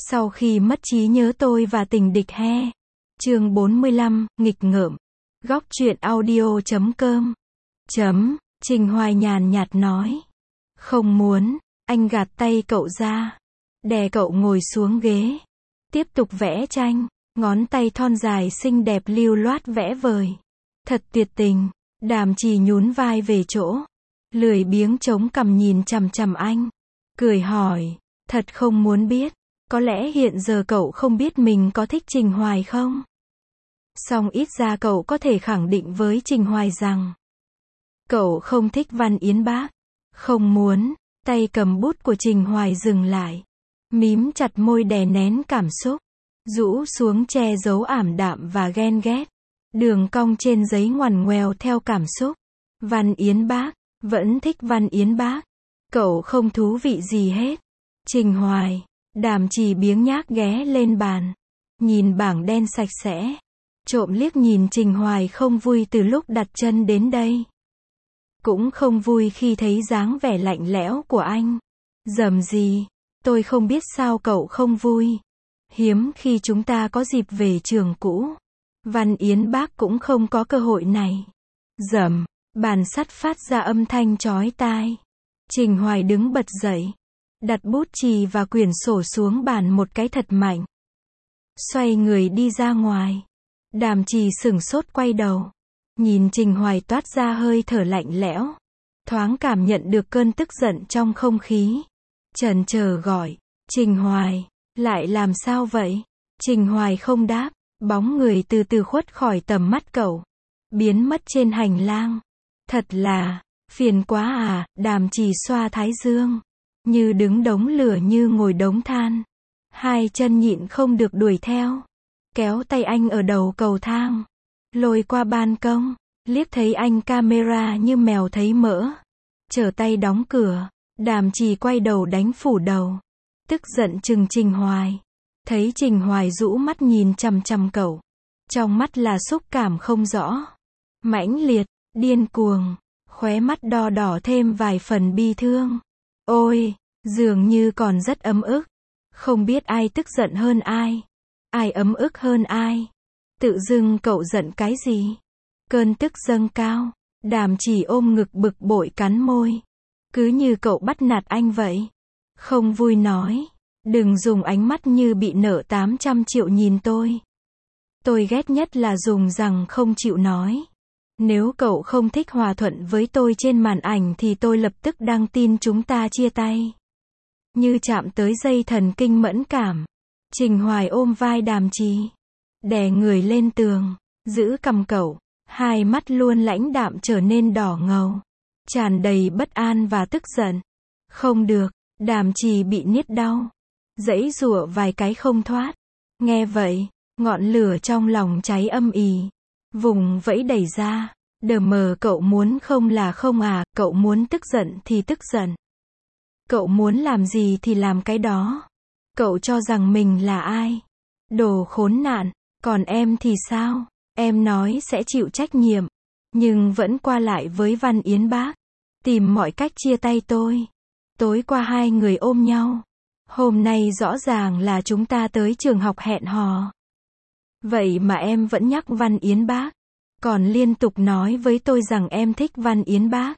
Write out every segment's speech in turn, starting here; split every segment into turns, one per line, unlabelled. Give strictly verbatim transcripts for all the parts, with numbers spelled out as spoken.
Sau khi mất trí nhớ tôi và tình địch he. Chương bốn mươi lăm, nghịch ngợm. Góc truyện audio chấm com. Chấm, Trình Hoài nhàn nhạt nói. Không muốn, anh gạt tay cậu ra. Đè cậu ngồi xuống ghế. Tiếp tục vẽ tranh, ngón tay thon dài xinh đẹp lưu loát vẽ vời. Thật tuyệt tình, Đàm Trì nhún vai về chỗ. Lười biếng chống cằm nhìn chằm chằm anh. Cười hỏi, thật không muốn biết. Có lẽ hiện giờ cậu không biết mình có thích Trình Hoài không? Song ít ra cậu có thể khẳng định với Trình Hoài rằng cậu không thích Văn Yến Bác. Không muốn, tay cầm bút của Trình Hoài dừng lại. Mím chặt môi đè nén cảm xúc. Rũ xuống che giấu ảm đạm và ghen ghét. Đường cong trên giấy ngoằn ngoèo theo cảm xúc. Văn Yến Bác, vẫn thích Văn Yến Bác. Cậu không thú vị gì hết. Trình Hoài, Đàm Trì biếng nhác ghé lên bàn. Nhìn bảng đen sạch sẽ. Trộm liếc nhìn Trình Hoài không vui từ lúc đặt chân đến đây. Cũng không vui khi thấy dáng vẻ lạnh lẽo của anh. Dầm gì, tôi không biết sao cậu không vui. Hiếm khi chúng ta có dịp về trường cũ. Văn Yến Bác cũng không có cơ hội này. Dầm, bàn sắt phát ra âm thanh chói tai. Trình Hoài đứng bật dậy. Đặt bút chì và quyển sổ xuống bàn một cái thật mạnh. Xoay người đi ra ngoài. Đàm Trì sửng sốt quay đầu. Nhìn Trình Hoài toát ra hơi thở lạnh lẽo. Thoáng cảm nhận được cơn tức giận trong không khí. Chần chờ gọi, Trình Hoài, lại làm sao vậy? Trình Hoài không đáp, bóng người từ từ khuất khỏi tầm mắt cậu. Biến mất trên hành lang. Thật là, phiền quá à, Đàm Trì xoa thái dương. Như đứng đống lửa như ngồi đống than. Hai chân nhịn không được đuổi theo. Kéo tay anh ở đầu cầu thang. Lôi qua ban công. Liếc thấy anh camera như mèo thấy mỡ. Trở tay đóng cửa. Đàm Trì quay đầu đánh phủ đầu. Tức giận chừng Trình Hoài. Thấy Trình Hoài rũ mắt nhìn chằm chằm cậu. Trong mắt là xúc cảm không rõ. Mãnh liệt, điên cuồng. Khóe mắt đo đỏ thêm vài phần bi thương. Ôi, dường như còn rất ấm ức. Không biết ai tức giận hơn ai. Ai ấm ức hơn ai. Tự dưng cậu giận cái gì? Cơn tức dâng cao. Đàm Trì ôm ngực bực bội cắn môi. Cứ như cậu bắt nạt anh vậy. Không vui nói. Đừng dùng ánh mắt như bị nợ tám trăm triệu nhìn tôi. Tôi ghét nhất là dùng rằng không chịu nói. Nếu cậu không thích hòa thuận với tôi trên màn ảnh thì tôi lập tức đăng tin chúng ta chia tay. Như chạm tới dây thần kinh mẫn cảm. Trình Hoài ôm vai Đàm Trì. Đè người lên tường. Giữ cằm cậu. Hai mắt luôn lãnh đạm trở nên đỏ ngầu. Tràn đầy bất an và tức giận. Không được. Đàm Trì bị niết đau. Giãy giụa vài cái không thoát. Nghe vậy, ngọn lửa trong lòng cháy âm ỉ. Vùng vẫy đẩy ra. Đờ mờ cậu muốn không là không à, cậu muốn tức giận thì tức giận. Cậu muốn làm gì thì làm cái đó. Cậu cho rằng mình là ai? Đồ khốn nạn. Còn em thì sao? Em nói sẽ chịu trách nhiệm. Nhưng vẫn qua lại với Văn Yến Bác. Tìm mọi cách chia tay tôi. Tối qua hai người ôm nhau. Hôm nay rõ ràng là chúng ta tới trường học hẹn hò. Vậy mà em vẫn nhắc Văn Yến Bác. Còn liên tục nói với tôi rằng em thích Văn Yến Bác.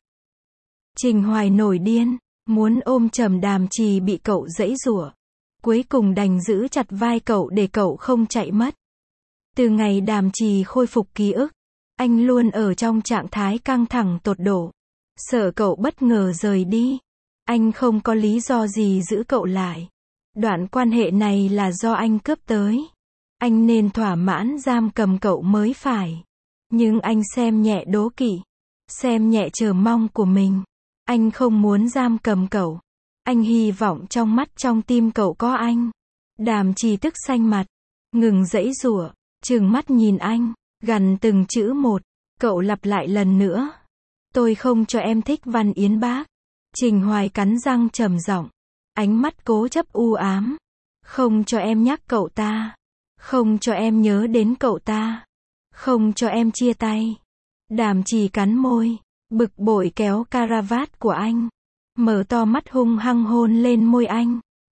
Trình Hoài nổi điên. Muốn ôm chầm Đàm Trì bị cậu giãy giụa. Cuối cùng đành giữ chặt vai cậu để cậu không chạy mất. Từ ngày Đàm Trì khôi phục ký ức. Anh luôn ở trong trạng thái căng thẳng tột độ. Sợ cậu bất ngờ rời đi. Anh không có lý do gì giữ cậu lại. Đoạn quan hệ này là do anh cướp tới. Anh nên thỏa mãn giam cầm cậu mới phải. Nhưng anh xem nhẹ đố kỵ. Xem nhẹ chờ mong của mình. Anh không muốn giam cầm cậu. Anh hy vọng trong mắt trong tim cậu có anh. Đàm Trì tức xanh mặt. Ngừng giãy giụa. Trừng mắt nhìn anh. Gằn từng chữ một. Cậu lặp lại lần nữa. Tôi không cho em thích Văn Yến Bác. Trình Hoài cắn răng trầm giọng. Ánh mắt cố chấp u ám. Không cho em nhắc cậu ta. Không cho em nhớ đến cậu ta. Không cho em chia tay. Đàm Trì cắn môi. Bực bội kéo caravat của anh. Mở to mắt hung hăng hôn lên môi anh.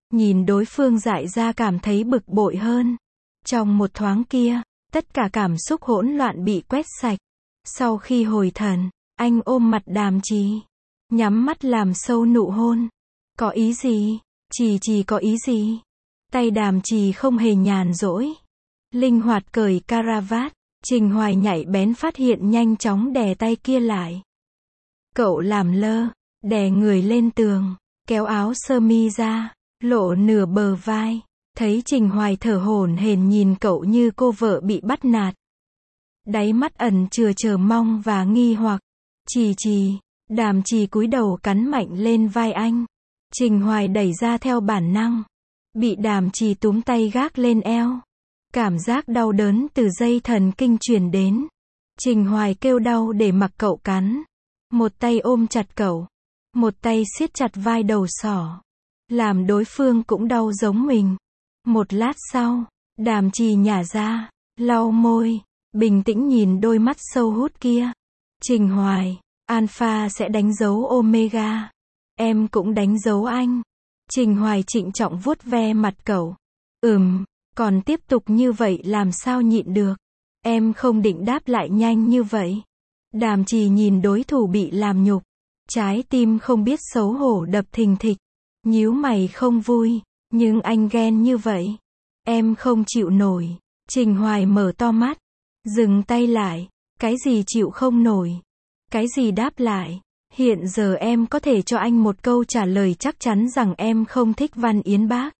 Nhìn đối phương dại ra cảm thấy bực bội hơn. Trong một thoáng kia, tất cả cảm xúc hỗn loạn bị quét sạch. Sau khi hồi thần, anh ôm mặt Đàm Trì, nhắm mắt làm sâu nụ hôn. Có ý gì? Trì Trì có ý gì? Tay Đàm Trì không hề nhàn rỗi. Linh hoạt cởi caravat, Trình Hoài nhạy bén phát hiện nhanh chóng đè tay kia lại. Cậu làm lơ, đè người lên tường, kéo áo sơ mi ra, lộ nửa bờ vai. Thấy Trình Hoài thở hổn hển nhìn cậu như cô vợ bị bắt nạt. Đáy mắt ẩn chứa chờ mong và nghi hoặc. Trì Trì, Đàm Trì cúi đầu cắn mạnh lên vai anh. Trình Hoài đẩy ra theo bản năng. Bị Đàm Trì túm tay gác lên eo. Cảm giác đau đớn từ dây thần kinh truyền đến. Trình Hoài kêu đau để mặc cậu cắn. Một tay ôm chặt cậu. Một tay siết chặt vai đầu sỏ. Làm đối phương cũng đau giống mình. Một lát sau, Đàm Trì nhả ra, lau môi, bình tĩnh nhìn đôi mắt sâu hút kia. Trình Hoài, Alpha sẽ đánh dấu Omega. Em cũng đánh dấu anh. Trình Hoài trịnh trọng vuốt ve mặt cậu. Ừm, còn tiếp tục như vậy làm sao nhịn được. Em không định đáp lại nhanh như vậy. Đàm Trì nhìn đối thủ bị làm nhục. Trái tim không biết xấu hổ đập thình thịch. Nhíu mày không vui. Nhưng anh ghen như vậy. Em không chịu nổi. Trình Hoài mở to mắt. Dừng tay lại. Cái gì chịu không nổi? Cái gì đáp lại? Hiện giờ em có thể cho anh một câu trả lời chắc chắn rằng em không thích Văn Yến Bác.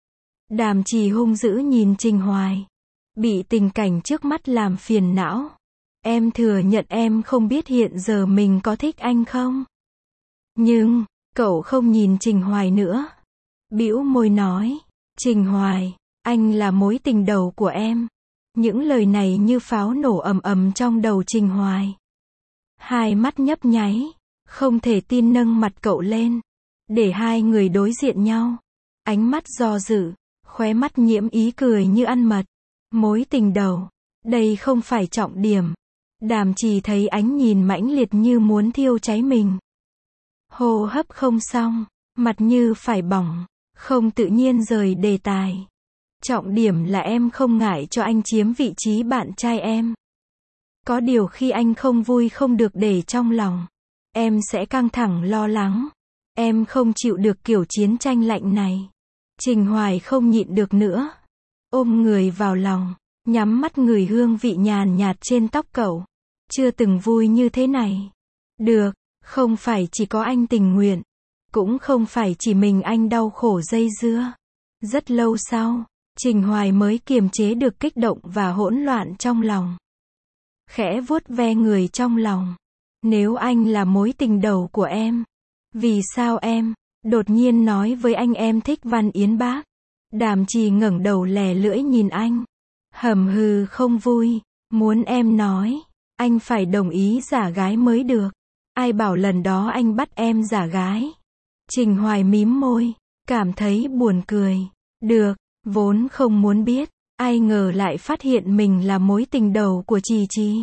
Đàm Trì hung dữ nhìn Trình Hoài. Bị tình cảnh trước mắt làm phiền não. Em thừa nhận em không biết hiện giờ mình có thích anh không? Nhưng, cậu không nhìn Trình Hoài nữa. Bĩu môi nói, Trình Hoài, anh là mối tình đầu của em. Những lời này như pháo nổ ầm ầm trong đầu Trình Hoài. Hai mắt nhấp nháy, không thể tin nâng mặt cậu lên. Để hai người đối diện nhau. Ánh mắt do dự, khóe mắt nhiễm ý cười như ăn mật. Mối tình đầu, đây không phải trọng điểm. Đàm Trì thấy ánh nhìn mãnh liệt như muốn thiêu cháy mình. Hô hấp không xong, mặt như phải bỏng, không tự nhiên rời đề tài. Trọng điểm là em không ngại cho anh chiếm vị trí bạn trai em. Có điều khi anh không vui không được để trong lòng. Em sẽ căng thẳng lo lắng. Em không chịu được kiểu chiến tranh lạnh này. Trình Hoài không nhịn được nữa. Ôm người vào lòng, nhắm mắt ngửi hương vị nhàn nhạt trên tóc cậu. Chưa từng vui như thế này. Được, không phải chỉ có anh tình nguyện. Cũng không phải chỉ mình anh đau khổ dây dưa. Rất lâu sau, Trình Hoài mới kiềm chế được kích động và hỗn loạn trong lòng. Khẽ vuốt ve người trong lòng. Nếu anh là mối tình đầu của em, vì sao em đột nhiên nói với anh em thích Văn Yến Bác? Đàm Trì ngẩng đầu lè lưỡi nhìn anh. Hầm hừ không vui, muốn em nói, anh phải đồng ý giả gái mới được. Ai bảo lần đó anh bắt em giả gái? Trình Hoài mím môi, cảm thấy buồn cười. Được, vốn không muốn biết, ai ngờ lại phát hiện mình là mối tình đầu của Trì Trì.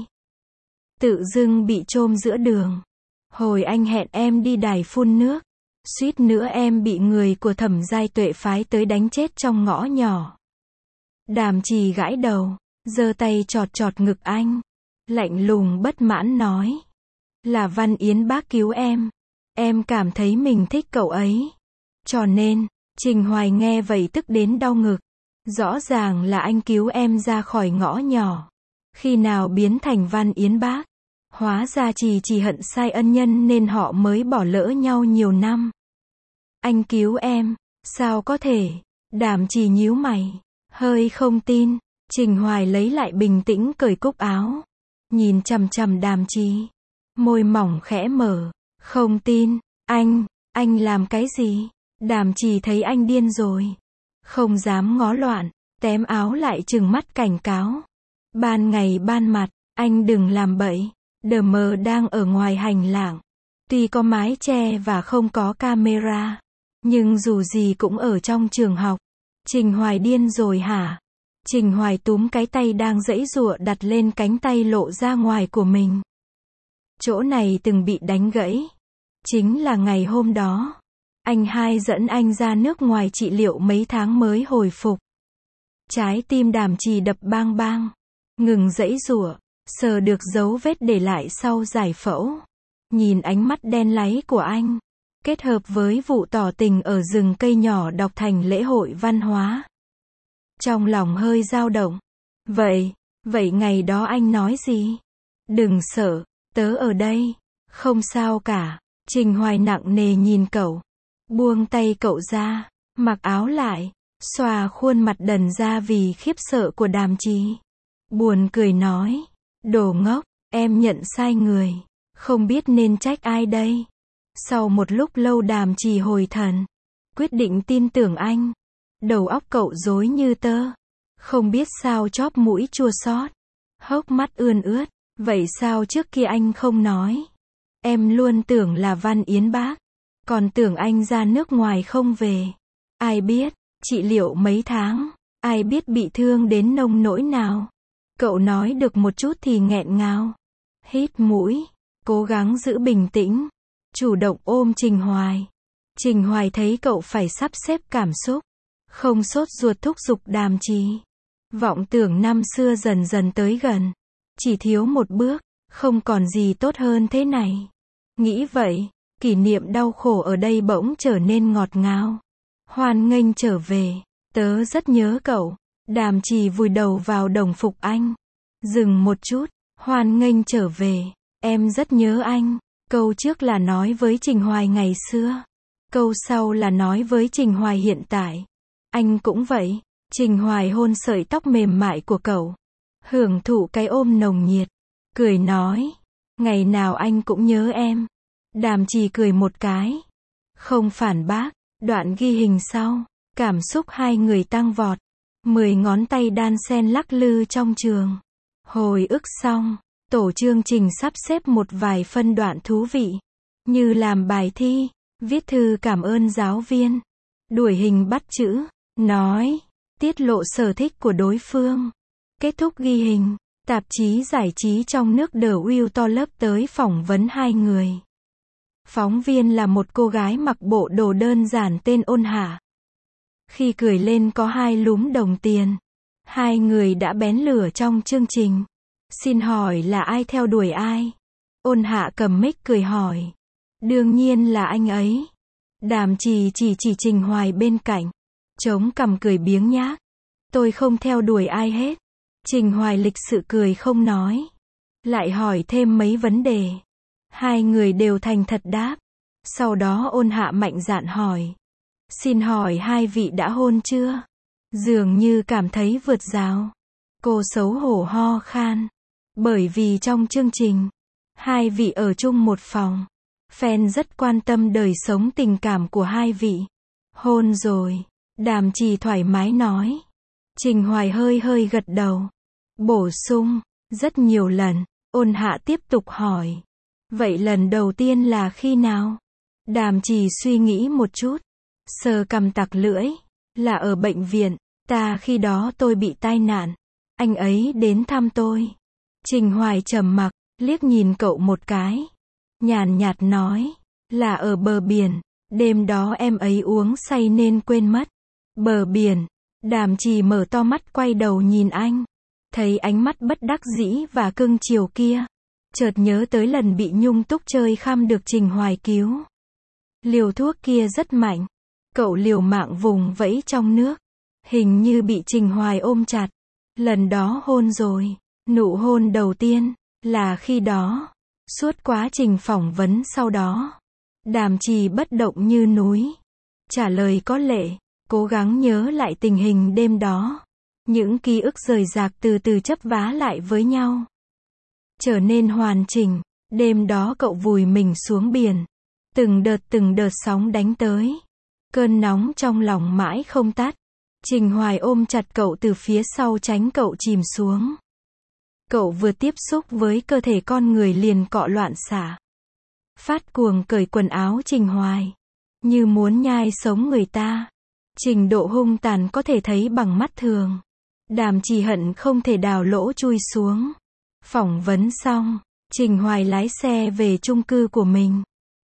Tự dưng bị chôm giữa đường. Hồi anh hẹn em đi đài phun nước, suýt nữa em bị người của Thẩm Giai Tuệ phái tới đánh chết trong ngõ nhỏ. Đàm Trì gãi đầu, giơ tay chọt chọt ngực anh, lạnh lùng bất mãn nói. Là Văn Yến Bác cứu em. Em cảm thấy mình thích cậu ấy. Cho nên, Trình Hoài nghe vậy tức đến đau ngực. Rõ ràng là anh cứu em ra khỏi ngõ nhỏ. Khi nào biến thành Văn Yến Bác? Hóa ra Trì Trì hận sai ân nhân nên họ mới bỏ lỡ nhau nhiều năm. Anh cứu em, sao có thể? Đàm Trì nhíu mày, hơi không tin. Trình Hoài lấy lại bình tĩnh cởi cúc áo, nhìn chằm chằm Đàm Trì, môi mỏng khẽ mở. Không tin, anh, anh làm cái gì? Đàm Trì thấy anh điên rồi, không dám ngó loạn, tém áo lại trừng mắt cảnh cáo. Ban ngày ban mặt, anh đừng làm bậy. Đờ mờ đang ở ngoài hành lang. Tuy có mái che và không có camera, nhưng dù gì cũng ở trong trường học. Trình Hoài điên rồi hả? Trình Hoài túm cái tay đang giãy giụa đặt lên cánh tay lộ ra ngoài của mình. Chỗ này từng bị đánh gãy. Chính là ngày hôm đó. Anh hai dẫn anh ra nước ngoài trị liệu mấy tháng mới hồi phục. Trái tim Đàm Trì đập bang bang, ngừng giãy giụa, sờ được dấu vết để lại sau giải phẫu. Nhìn ánh mắt đen láy của anh, kết hợp với vụ tỏ tình ở rừng cây nhỏ đọc thành lễ hội văn hóa. Trong lòng hơi dao động. Vậy, vậy ngày đó anh nói gì? Đừng sợ, tớ ở đây. Không sao cả. Trình Hoài nặng nề nhìn cậu. Buông tay cậu ra, mặc áo lại, xòa khuôn mặt đần ra vì khiếp sợ của Đàm Trì. Buồn cười nói, đồ ngốc, em nhận sai người, không biết nên trách ai đây. Sau một lúc lâu Đàm Trì hồi thần, quyết định tin tưởng anh. Đầu óc cậu rối như tơ, không biết sao chóp mũi chua xót, hốc mắt ươn ướt. Vậy sao trước kia anh không nói? Em luôn tưởng là Văn Yến bác, còn tưởng anh ra nước ngoài không về. Ai biết, trị liệu mấy tháng, ai biết bị thương đến nông nỗi nào. Cậu nói được một chút thì nghẹn ngào, hít mũi, cố gắng giữ bình tĩnh, chủ động ôm Trình Hoài. Trình Hoài thấy cậu phải sắp xếp cảm xúc, không sốt ruột thúc giục Đàm Trì. Vọng tưởng năm xưa dần dần tới gần, chỉ thiếu một bước, không còn gì tốt hơn thế này. Nghĩ vậy, kỷ niệm đau khổ ở đây bỗng trở nên ngọt ngào. Hoan nghênh trở về, tớ rất nhớ cậu. Đàm Trì vùi đầu vào đồng phục anh. Dừng một chút, hoan nghênh trở về, em rất nhớ anh. Câu trước là nói với Trình Hoài ngày xưa, câu sau là nói với Trình Hoài hiện tại. Anh cũng vậy. Trình Hoài hôn sợi tóc mềm mại của cậu, hưởng thụ cái ôm nồng nhiệt, cười nói, ngày nào anh cũng nhớ em. Đàm Trì cười một cái, không phản bác. Đoạn ghi hình sau, cảm xúc hai người tăng vọt, mười ngón tay đan xen lắc lư trong trường. Hồi ức xong, tổ chương trình sắp xếp một vài phân đoạn thú vị, như làm bài thi, viết thư cảm ơn giáo viên, đuổi hình bắt chữ, nói, tiết lộ sở thích của đối phương. Kết thúc ghi hình, tạp chí giải trí trong nước The Will to Love tới phỏng vấn hai người. Phóng viên là một cô gái mặc bộ đồ đơn giản tên Ôn Hạ. Khi cười lên có hai lúm đồng tiền. Hai người đã bén lửa trong chương trình. Xin hỏi là ai theo đuổi ai? Ôn Hạ cầm mic cười hỏi. Đương nhiên là anh ấy. Đàm Trì chỉ chỉ Trình Hoài bên cạnh, chống cằm cười biếng nhác. Tôi không theo đuổi ai hết. Trình Hoài lịch sự cười không nói. Lại hỏi thêm mấy vấn đề. Hai người đều thành thật đáp. Sau đó Ôn Hạ mạnh dạn hỏi. Xin hỏi hai vị đã hôn chưa? Dường như cảm thấy vượt rào. Cô xấu hổ ho khan. Bởi vì trong chương trình, hai vị ở chung một phòng. Fan rất quan tâm đời sống tình cảm của hai vị. Hôn rồi. Đàm Trì thoải mái nói. Trình Hoài hơi hơi gật đầu. Bổ sung. Rất nhiều lần. Ôn Hạ tiếp tục hỏi. Vậy lần đầu tiên là khi nào? Đàm Trì suy nghĩ một chút, sờ cằm tặc lưỡi. Là ở bệnh viện. Ta khi đó tôi bị tai nạn. Anh ấy đến thăm tôi. Trình Hoài trầm mặc, liếc nhìn cậu một cái. Nhàn nhạt nói. Là ở bờ biển. Đêm đó em ấy uống say nên quên mất. Bờ biển. Đàm Trì mở to mắt quay đầu nhìn anh. Thấy ánh mắt bất đắc dĩ và cưng chiều kia. Chợt nhớ tới lần bị Nhung Túc chơi khăm được Trình Hoài cứu. Liều thuốc kia rất mạnh. Cậu liều mạng vùng vẫy trong nước. Hình như bị Trình Hoài ôm chặt. Lần đó hôn rồi. Nụ hôn đầu tiên, là khi đó. Suốt quá trình phỏng vấn sau đó. Đàm Trì bất động như núi. Trả lời có lệ. Cố gắng nhớ lại tình hình đêm đó. Những ký ức rời rạc từ từ chấp vá lại với nhau. Trở nên hoàn chỉnh. Đêm đó cậu vùi mình xuống biển. Từng đợt từng đợt sóng đánh tới. Cơn nóng trong lòng mãi không tắt. Trình Hoài ôm chặt cậu từ phía sau tránh cậu chìm xuống. Cậu vừa tiếp xúc với cơ thể con người liền cọ loạn xạ. Phát cuồng cởi quần áo Trình Hoài. Như muốn nhai sống người ta. Trình độ hung tàn có thể thấy bằng mắt thường. Đàm Trì hận không thể đào lỗ chui xuống. Phỏng vấn xong, Trình Hoài lái xe về chung cư của mình.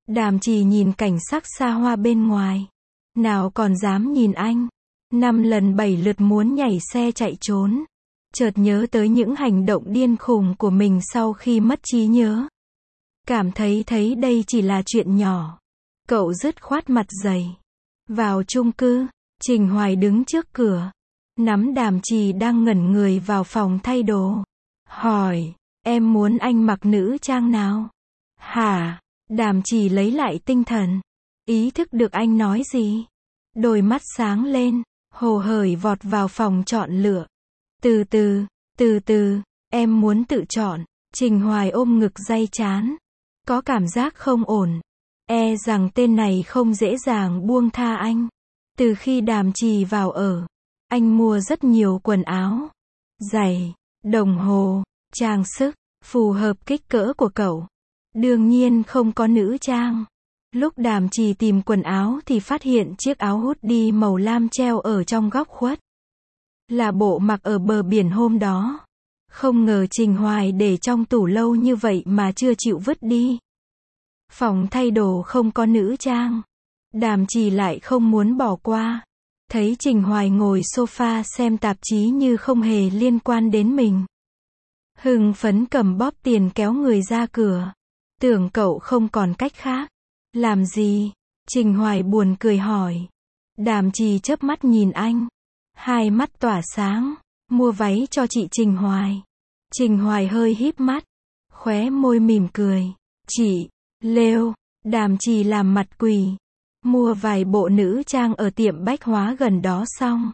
Đàm Trì nhìn cảnh sắc xa hoa bên ngoài. Nào còn dám nhìn anh. Năm lần bảy lượt muốn nhảy xe chạy trốn. Chợt nhớ tới những hành động điên khùng của mình sau khi mất trí nhớ. Cảm thấy thấy đây chỉ là chuyện nhỏ. Cậu dứt khoát mặt dày. Vào chung cư, Trình Hoài đứng trước cửa. Nắm Đàm Trì đang ngẩn người vào phòng thay đồ. Hỏi, em muốn anh mặc nữ trang nào? Hả? Đàm Trì lấy lại tinh thần. Ý thức được anh nói gì. Đôi mắt sáng lên, hồ hởi vọt vào phòng chọn lựa. Từ từ, từ từ, em muốn tự chọn. Trình Hoài ôm ngực day chán. Có cảm giác không ổn. E rằng tên này không dễ dàng buông tha anh. Từ khi Đàm Trì vào ở, anh mua rất nhiều quần áo, giày, đồng hồ, trang sức, phù hợp kích cỡ của cậu. Đương nhiên không có nữ trang. Lúc Đàm Trì tìm quần áo thì phát hiện chiếc áo hoodie màu lam treo ở trong góc khuất. Là bộ mặc ở bờ biển hôm đó. Không ngờ Trình Hoài để trong tủ lâu như vậy mà chưa chịu vứt đi. Phòng thay đồ không có nữ trang. Đàm Trì lại không muốn bỏ qua. Thấy Trình Hoài ngồi sofa xem tạp chí như không hề liên quan đến mình. Hưng phấn cầm bóp tiền kéo người ra cửa. Tưởng cậu không còn cách khác. Làm gì? Trình Hoài buồn cười hỏi. Đàm Trì chớp mắt nhìn anh. Hai mắt tỏa sáng. Mua váy cho chị Trình Hoài. Trình Hoài hơi híp mắt. Khóe môi mỉm cười. Chị, Lêu. Đàm Trì làm mặt quỳ. Mua vài bộ nữ trang ở tiệm bách hóa gần đó xong.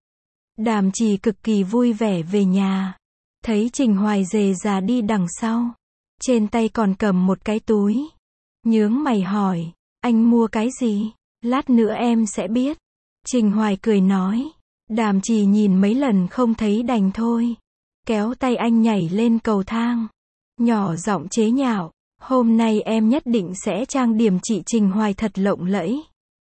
Đàm Trì cực kỳ vui vẻ về nhà. Thấy Trình Hoài rề rà đi đằng sau. Trên tay còn cầm một cái túi. Nhướng mày hỏi, anh mua cái gì? Lát nữa em sẽ biết. Trình Hoài cười nói. Đàm Trì nhìn mấy lần không thấy đành thôi. Kéo tay anh nhảy lên cầu thang. Nhỏ giọng chế nhạo. Hôm nay em nhất định sẽ trang điểm chị Trình Hoài thật lộng lẫy.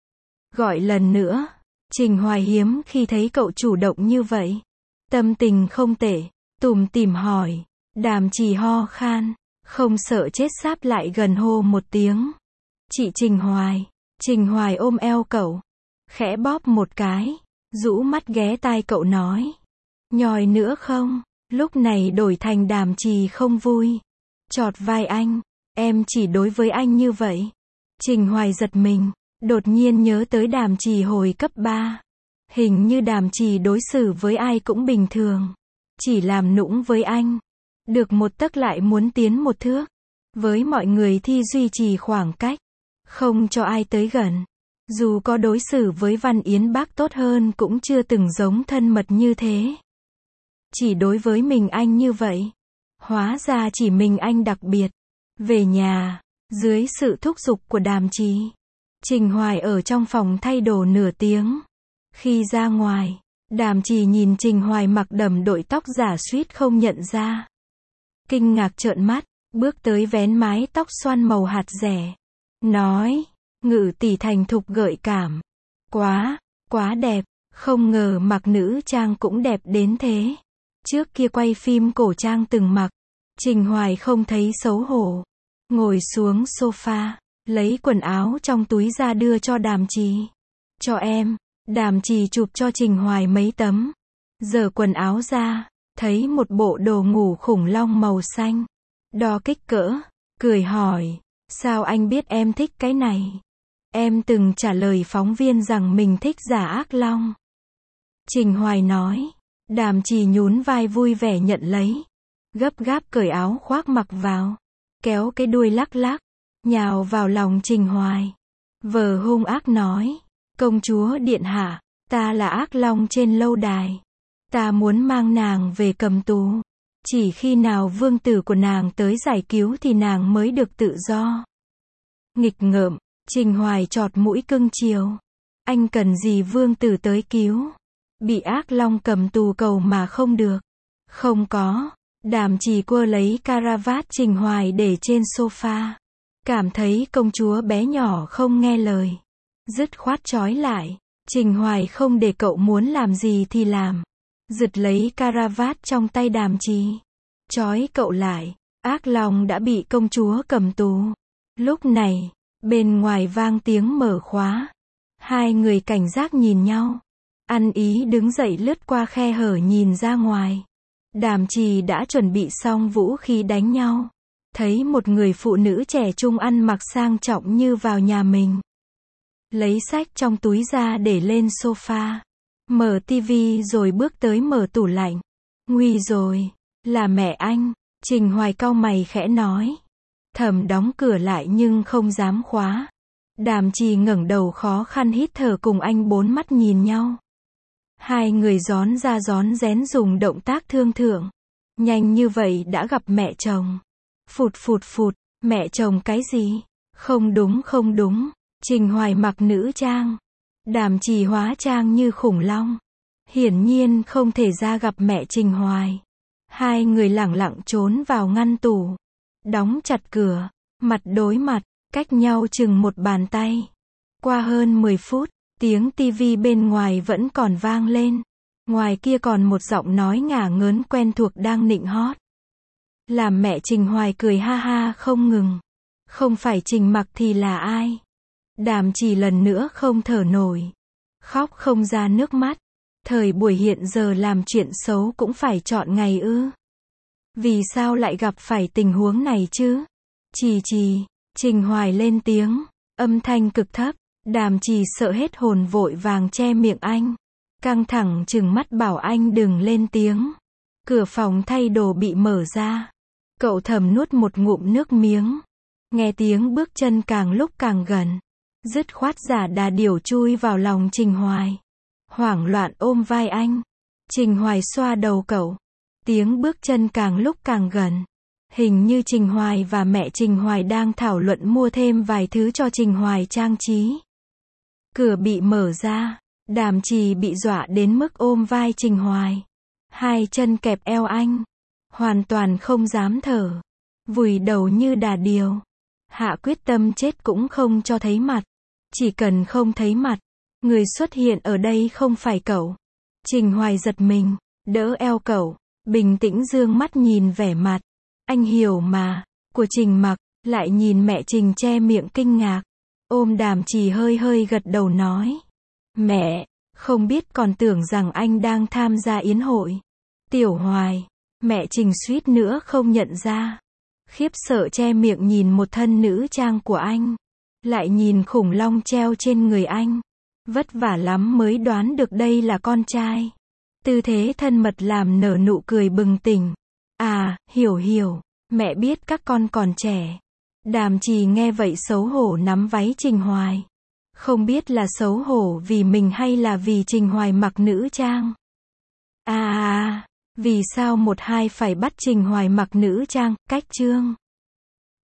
Gọi lần nữa. Trình Hoài hiếm khi thấy cậu chủ động như vậy. Tâm tình không tệ. Tủm tỉm hỏi. Đàm Trì ho khan. Không sợ chết sáp lại gần hô một tiếng. Chị Trình Hoài. Trình Hoài ôm eo cậu. Khẽ bóp một cái. Rũ mắt ghé tai cậu nói. Nhòi nữa không? Lúc này đổi thành Đàm Trì không vui. Chọt vai anh. Em chỉ đối với anh như vậy. Trình Hoài giật mình. Đột nhiên nhớ tới Đàm Trì hồi cấp ba. Hình như Đàm Trì đối xử với ai cũng bình thường. Chỉ làm nũng với anh. Được một tấc lại muốn tiến một thước. Với mọi người thì duy trì khoảng cách. Không cho ai tới gần. Dù có đối xử với Văn Yến Bác tốt hơn cũng chưa từng giống thân mật như thế. Chỉ đối với mình anh như vậy. Hóa ra chỉ mình anh đặc biệt. Về nhà, dưới sự thúc giục của Đàm Trì, Trình Hoài ở trong phòng thay đồ nửa tiếng. Khi ra ngoài, Đàm Trì nhìn Trình Hoài mặc đầm đội tóc giả suýt không nhận ra. Kinh ngạc trợn mắt, bước tới vén mái tóc xoăn màu hạt rẻ. Nói, Ngự tỷ thành thục gợi cảm. Quá, quá đẹp, không ngờ mặc nữ trang cũng đẹp đến thế. Trước kia quay phim cổ trang từng mặc. Trình Hoài không thấy xấu hổ. Ngồi xuống sofa, lấy quần áo trong túi ra đưa cho Đàm Trì. Cho em. Đàm Trì chụp cho Trình Hoài mấy tấm. Giở quần áo ra, thấy một bộ đồ ngủ khủng long màu xanh. Đo kích cỡ, cười hỏi, sao anh biết em thích cái này? Em từng trả lời phóng viên rằng mình thích giả ác long. Trình Hoài nói. Đàm Trì nhún vai vui vẻ nhận lấy. Gấp gáp cởi áo khoác mặc vào. Kéo cái đuôi lắc lắc. Nhào vào lòng Trình Hoài. Vờ hung ác nói. Công chúa điện hạ, ta là ác long trên lâu đài. Ta muốn mang nàng về cầm tù. Chỉ khi nào vương tử của nàng tới giải cứu thì nàng mới được tự do. Nghịch ngợm, Trình Hoài chọt mũi cưng chiều. Anh cần gì vương tử tới cứu? Bị ác long cầm tù cầu mà không được. Không có. Đàm Trì quơ lấy caravat Trình Hoài để trên sofa. Cảm thấy công chúa bé nhỏ không nghe lời. Dứt khoát trói lại. Trình Hoài không để cậu muốn làm gì thì làm. Giật lấy caravat trong tay Đàm Trì. Trói cậu lại. Ác long đã bị công chúa cầm tù. Lúc này, Bên ngoài vang tiếng mở khóa. Hai người cảnh giác nhìn nhau. Ăn ý đứng dậy lướt qua khe hở nhìn ra ngoài. Đàm Trì đã chuẩn bị xong vũ khí đánh nhau. Thấy một người phụ nữ trẻ trung ăn mặc sang trọng như vào nhà mình. Lấy sách trong túi ra để lên sofa. Mở tivi rồi bước tới mở tủ lạnh. Nguy rồi, là mẹ anh. Trình Hoài cau mày khẽ nói. Thầm đóng cửa lại nhưng không dám khóa. Đàm Trì ngẩng đầu khó khăn hít thở cùng anh bốn mắt nhìn nhau. Hai người rón ra rón rén dùng động tác thương thượng. Nhanh như vậy đã gặp mẹ chồng. Phụt phụt phụt, mẹ chồng cái gì? Không đúng không đúng. Trình Hoài mặc nữ trang. Đàm Trì hóa trang như khủng long. Hiển nhiên không thể ra gặp mẹ Trình Hoài. Hai người lẳng lặng trốn vào ngăn tủ. Đóng chặt cửa. Mặt đối mặt, cách nhau chừng một bàn tay. Qua hơn mười phút, tiếng tivi bên ngoài vẫn còn vang lên. Ngoài kia còn một giọng nói ngả ngớn quen thuộc đang nịnh hót. Làm mẹ Trình Hoài cười ha ha không ngừng. Không phải Trình Mặc thì là ai? Đàm Trì lần nữa không thở nổi. Khóc không ra nước mắt. Thời buổi hiện giờ làm chuyện xấu cũng phải chọn ngày ư? Vì sao lại gặp phải tình huống này chứ? Trì Trì, Trình Hoài lên tiếng, âm thanh cực thấp. Đàm Trì sợ hết hồn vội vàng che miệng anh. Căng thẳng trừng mắt bảo anh đừng lên tiếng. Cửa phòng thay đồ bị mở ra. Cậu thầm nuốt một ngụm nước miếng. Nghe tiếng bước chân càng lúc càng gần. Dứt khoát giả đà điểu chui vào lòng Trình Hoài. Hoảng loạn ôm vai anh. Trình Hoài xoa đầu cậu. Tiếng bước chân càng lúc càng gần. Hình như Trình Hoài và mẹ Trình Hoài đang thảo luận mua thêm vài thứ cho Trình Hoài trang trí. Cửa bị mở ra. Đàm Trì bị dọa đến mức ôm vai Trình Hoài. Hai chân kẹp eo anh. Hoàn toàn không dám thở. Vùi đầu như đà điểu. Hạ quyết tâm chết cũng không cho thấy mặt. Chỉ cần không thấy mặt. Người xuất hiện ở đây không phải cậu. Trình Hoài giật mình. Đỡ eo cậu. Bình tĩnh dương mắt nhìn vẻ mặt. Anh hiểu mà. Của Trình Mặc. Lại nhìn mẹ Trình che miệng kinh ngạc. Ôm Đàm Trì hơi hơi gật đầu nói. Mẹ, không biết còn tưởng rằng anh đang tham gia yến hội. Tiểu Hoài, mẹ Trình suýt nữa không nhận ra. Khiếp sợ che miệng nhìn một thân nữ trang của anh. Lại nhìn khủng long treo trên người anh. Vất vả lắm mới đoán được đây là con trai. Tư thế thân mật làm nở nụ cười bừng tỉnh. À, hiểu hiểu, mẹ biết các con còn trẻ. Đàm Trì nghe vậy xấu hổ nắm váy Trình Hoài. Không biết là xấu hổ vì mình hay là vì Trình Hoài mặc nữ trang. À à, vì sao một hai phải bắt Trình Hoài mặc nữ trang, cách chương.